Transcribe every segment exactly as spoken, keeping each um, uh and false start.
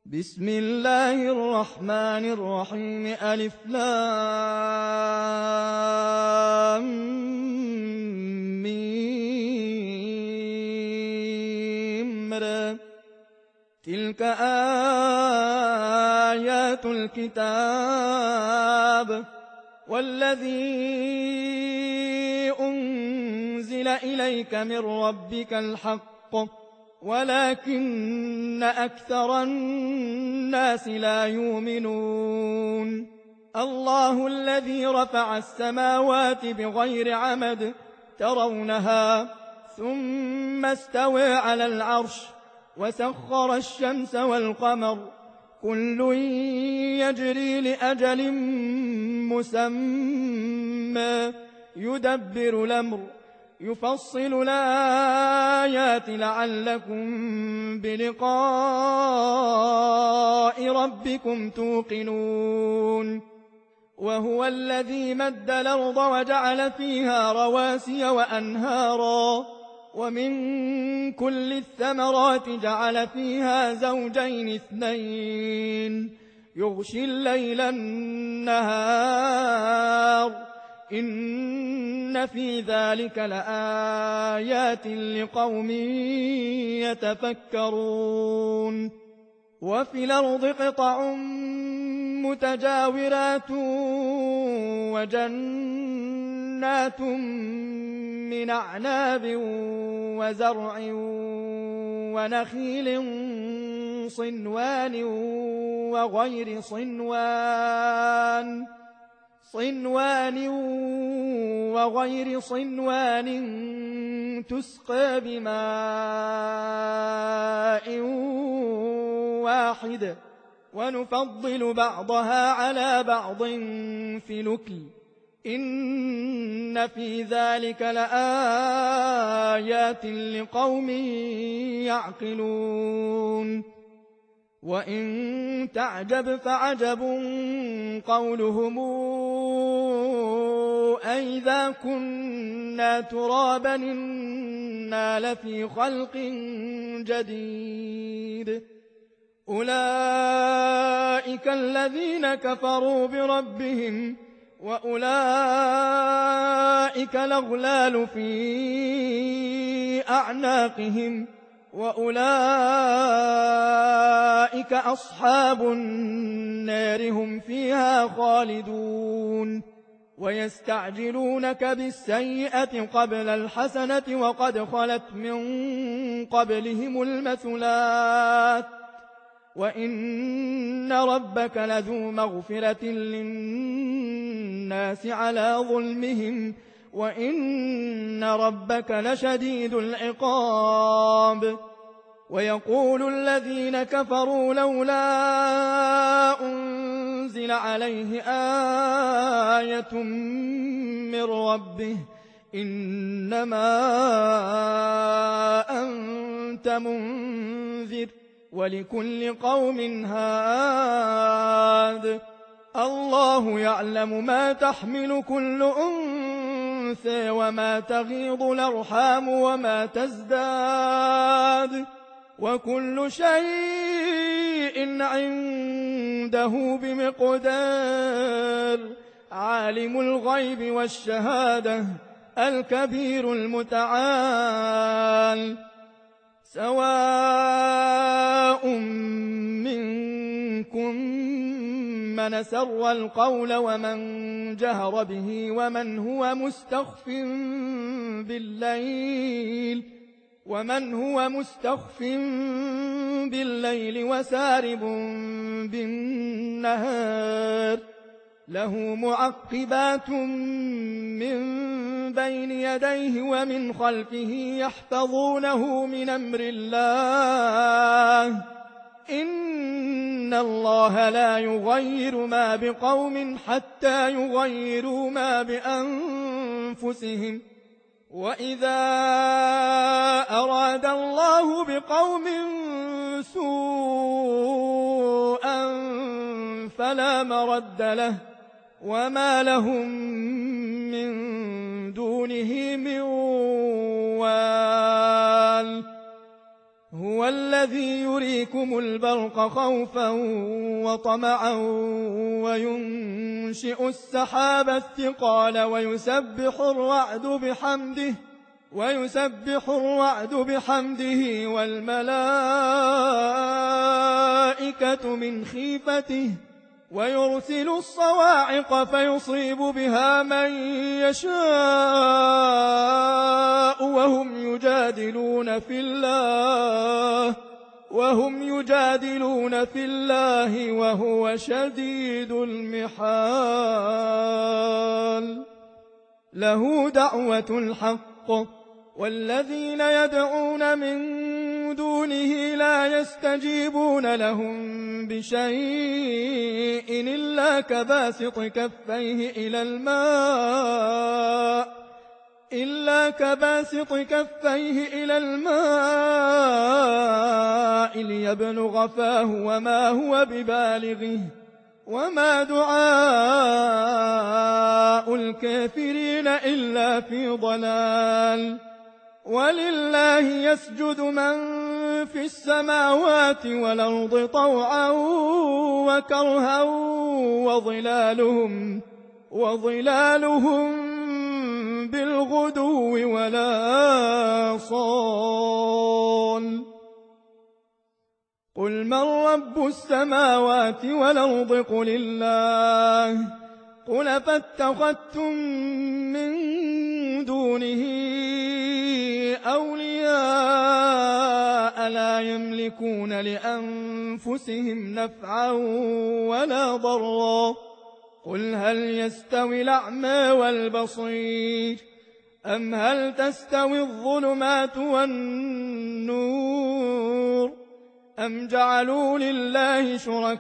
بسم الله الرحمن الرحيم ألف لام ميم را تلك آيات الكتاب والذي أنزل إليك من ربك الحق ولكن أكثر الناس لا يؤمنون الله الذي رفع السماوات بغير عمد ترونها ثم استوى على العرش وسخر الشمس والقمر كل يجري لأجل مسمى يدبر الأمر يفصل الآيات لعلكم بلقاء ربكم توقنون وهو الذي مد الأرض وجعل فيها رواسي وأنهارا ومن كل الثمرات جعل فيها زوجين اثنين يغشي الليل النهار إن في ذلك لآيات لقوم يتفكرون وفي الأرض قطع متجاورات وجنات من أعناب وزرع ونخيل صنوان وغير صنوان صنوان وغير صنوان تسقى بماء واحد ونفضل بعضها على بعض في الأكل إن في ذلك لآيات لقوم يعقلون وإن تعجب فعجب قولهم أئذا كنا ترابا إنا لفي خلق جديد أولئك الذين كفروا بربهم وأولئك الأغلال في أعناقهم وأولئك أصحاب النار هم فيها خالدون ويستعجلونك بالسيئة قبل الحسنة وقد خلت من قبلهم المثلات وإن ربك لذو مغفرة للناس على ظلمهم وإن ربك لشديد العقاب ويقول الذين كفروا لولا أنزل عليه آية من ربه إنما أنت منذر ولكل قوم هاد الله يعلم ما تحمل كل أنثى وما تغيض الأرحام وما تزداد وكل شيء عنده بمقدار عالم الغيب والشهادة الكبير المتعال سواء منكم من سر القول ومن جهر به ومن هو مستخف بالليل ومن هو مستخف بالليل وسارب بالنهار له معقبات من بين يديه ومن خلفه يحفظونه من أمر الله إن الله لا يغير ما بقوم حتى يغيروا ما بأنفسهم وإذا أراد الله بقوم سوءا فلا مرد له وما لهم من دونه من وال هو الذي يريكم البرق خوفا وطمعا وينشئ السحاب الثقال ويسبح الرعد بحمده ويسبح الرعد بحمده والملائكة من خيفته ويرسل الصواعق فيصيب بها من يشاء وهم يجادلون في الله وهم يجادلون في الله وهو شديد المحال. له دعوة الحق والذين يدعون من دونه لا يستجيبون لهم بشيء إلا كباسط كفيه إلى الماء إلا كباسط كفيه إلى الماء ليبلغ فاه وما هو ببالغه وما دعاء الكافرين إلا في ضلال. ولله يسجد من في السماوات والأرض طوعا وكرها وظلالهم, وظلالهم بالغدو ولا صال. قل من رب السماوات والأرض قل الله قل فاتخذتم من دونه أولياء لا يملكون لأنفسهم نفعا ولا ضرا. قل هل يستوي الأعمى والبصير أم هل تستوي الظلمات والنور أم جعلوا لله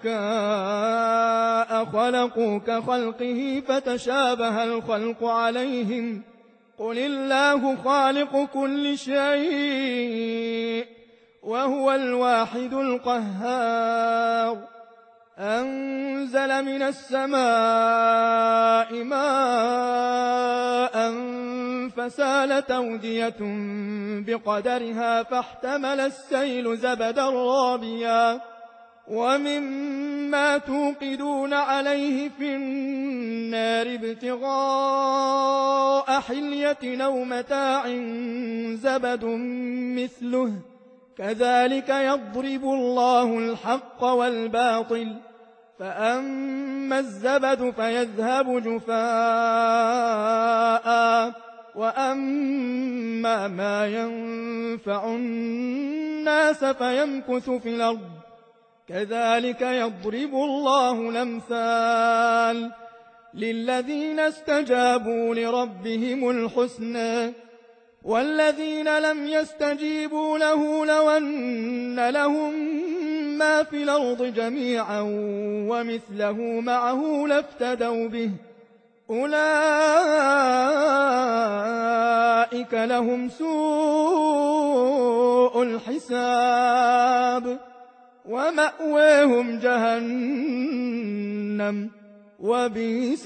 شركاء خلقوا كخلقه فتشابه الخلق عليهم قل الله خالق كل شيء وهو الواحد القهار. أنزل من السماء ماء فسالت أودية بقدرها فاحتمل السيل زبدا رابيا ومما توقدون عليه في النار ابتغاء حلية أو متاع زبد مثله كذلك يضرب الله الحق والباطل فأما الزبد فيذهب جفاء وأما ما ينفع الناس فيمكث في الأرض كذلك يضرب الله الأمثال للذين استجابوا لربهم الحسنى والذين لم يستجيبوا له لو أن لهم ما في الأرض جميعا ومثله معه لافتدوا به أولئك لهم سوء الحساب ومأواهم جهنم وبئس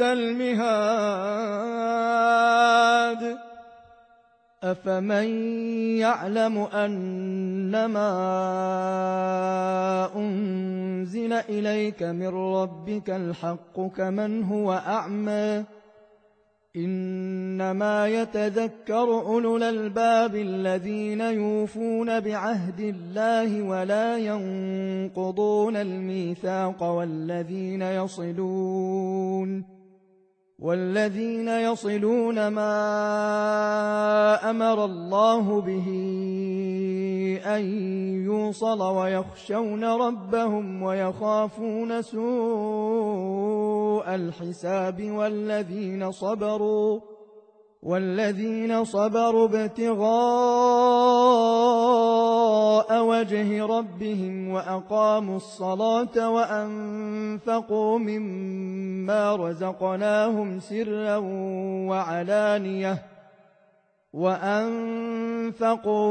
المهاد. أفمن يعلم أنما أنزل إليك من ربك الحق كمن هو أعمى إنما يتذكر أولو الألباب الذين يوفون بعهد الله ولا ينقضون الميثاق والذين يصلون والذين يصلون ما أمر الله به أن يوصل ويخشون ربهم ويخافون سوء الحساب والذين صبروا والذين صبروا ابتغاء وجه ربهم وأقاموا الصلاة وأنفقوا مما رزقناهم سرا وعلانية وأنفقوا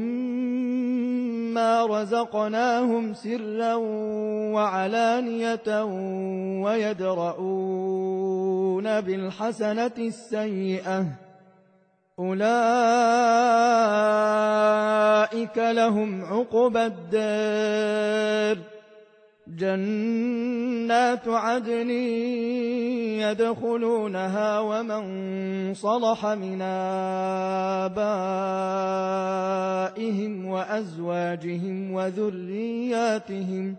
مما رزقناهم سرا وعلانية ويدرؤون بالحسنة السيئة أولئك لهم عقبى الدار جنات عدن يدخلونها ومن صلح من آبائهم وأزواجهم وذرياتهم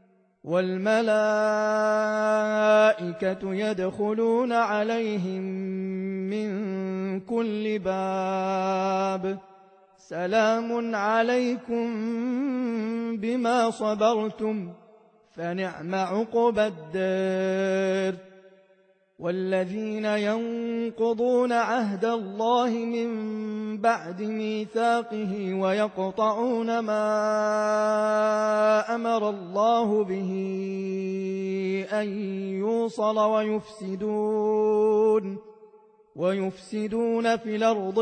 والملائكة يدخلون عليهم من كل باب سلام عليكم بما صبرتم فنعم عقبى الدار والذين ينقضون عهد الله من بعد ميثاقه ويقطعون ما أمر الله به أن يوصل ويفسدون ويفسدون في الأرض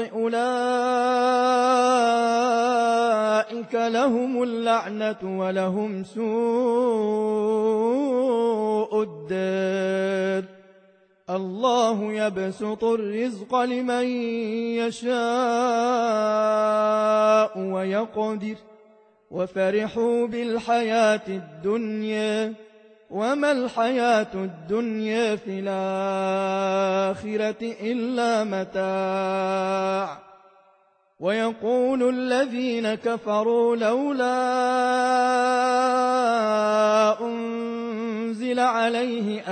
أولئك لهم اللعنة ولهم سوء الدار الله يبسط الرزق لمن يشاء ويقدر وفرحوا بالحياة الدنيا وما الحياة الدنيا في الآخرة إلا متاع ويقول الذين كفروا لولا أنزل عليه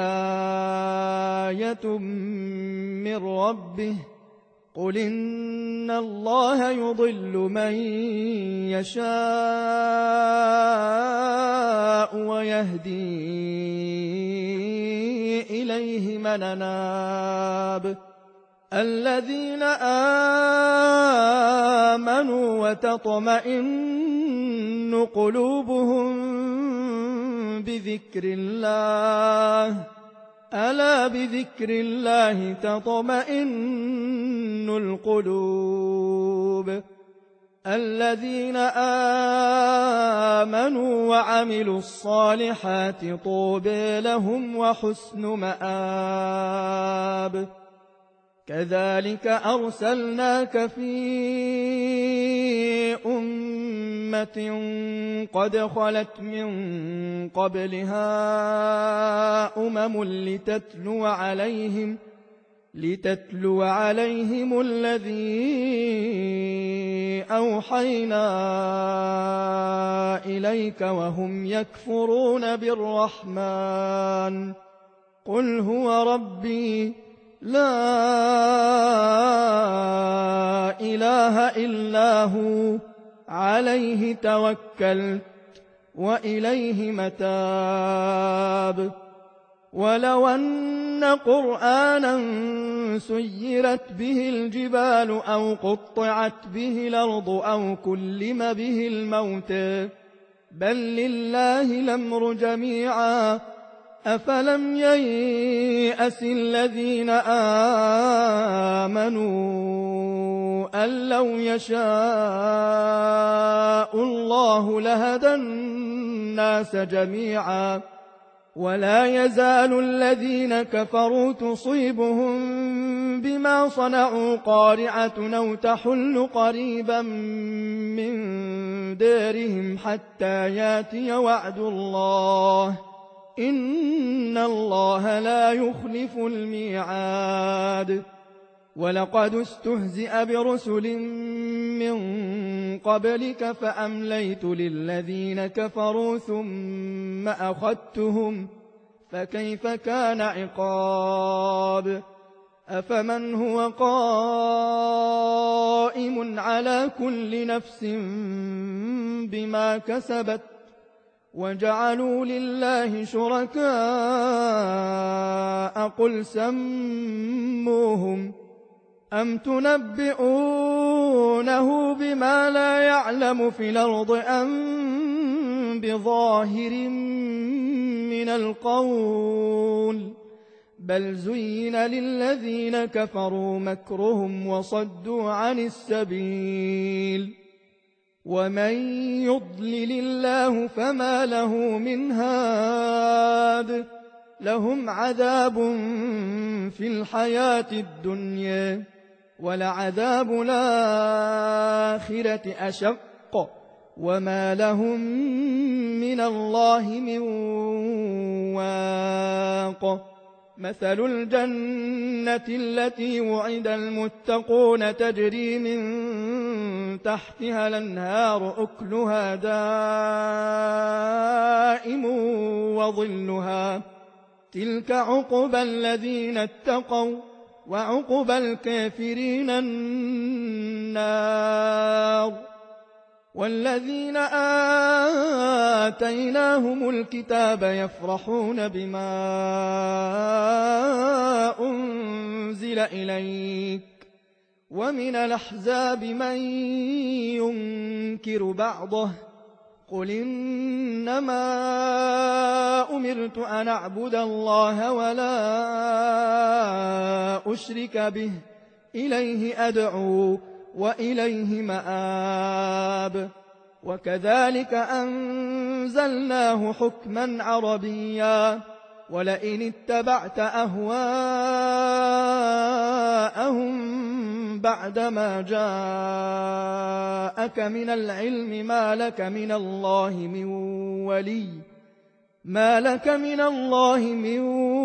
آية من ربه قل إن الله يضل من يشاء ويهدي إليه من أناب الذين آمنوا وتطمئن قلوبهم بذكر الله ألا بذكر الله تطمئن القلوب الذين آمنوا وعملوا الصالحات طوبى لهم وحسن مآب كذلك أرسلناك في أمة قد خلت من قبلها أمم لتتلو عليهم لتتلو عليهم الذي أوحينا إليك وهم يكفرون بالرحمن قل هو ربي لا إله إلا هو عليه توكلت وإليه متاب ولو أن قرآنا سيرت به الجبال أو قطعت به الأرض أو كلم به الموت بل لله الأمر جميعا أفلم ييأس الذين آمنوا أن لو يشاء الله لهدى الناس جميعا ولا يزال الذين كفروا تصيبهم بما صنعوا قارعة أو تحل قريبا من دارهم حتى ياتي وعد الله إن الله لا يخلف الميعاد ولقد استهزئ برسل من قبلك فأمليت للذين كفروا ثم أخذتهم فكيف كان عقاب أفمن هو قائم على كل نفس بما كسبت وجعلوا لله شركاء قل سموهم أم تنبئونه بما لا يعلم في الأرض أم بظاهر من القول بل زين للذين كفروا مكرهم وصدوا عن السبيل ومن يضلل الله فما له من هاد لهم عذاب في الحياة الدنيا ولعذاب الآخرة أشق وما لهم من الله من واق مثل الجنة التي وعد المتقون تجري من تحتها الأنهار أكلها دائم وظلها تلك عقبى الذين اتقوا وعقبى الكافرين النار والذين آتيناهم الكتاب يفرحون بما أنزل إليك ومن الأحزاب من ينكر بعضه قل إنما أمرت أن أعبد الله ولا أشرك به إليه أدعو وإليه مآب وكذلك أنزلناه حكما عربيا ولئن اتبعت أهواءهم بعدما جاءك من العلم ما لك من الله من ولي ما لك من الله من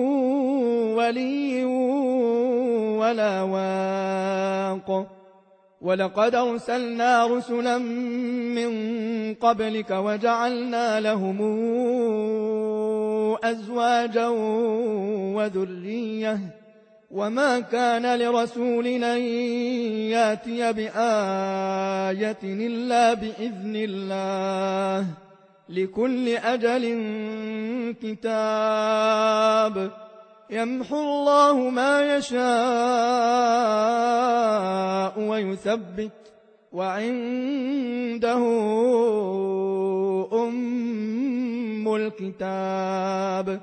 ولي ولا واق ولقد أرسلنا رسلا من قبلك وجعلنا لهم أزواجا وذرية وما كان لرسول أن ياتي بآية إلا بإذن الله لكل أجل كتاب يمحو الله ما يشاء ويثبت وعنده أم الكتاب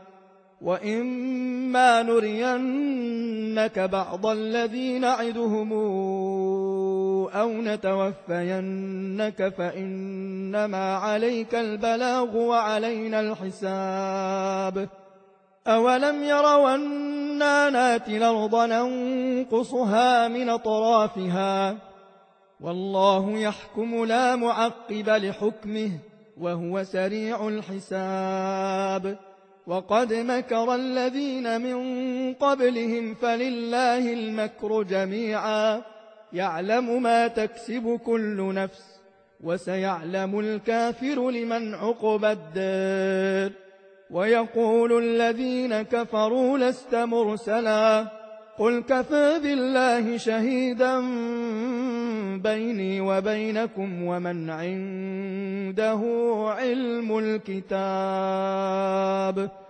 وإما نرينك بعض الذي نعدهم أو نتوفينك فإنما عليك البلاغ وعلينا الحساب أولم يروا أنا ناتي الأرض ننقصها من أطرافها والله يحكم لا معقب لحكمه وهو سريع الحساب وقد مكر الذين من قبلهم فلله المكر جميعا يعلم ما تكسب كل نفس وسيعلم الكافر لمن عقبى الدار ويقول الذين كفروا لست مرسلا قل كفى بالله شهيدا بيني وبينكم ومن عنده علم الكتاب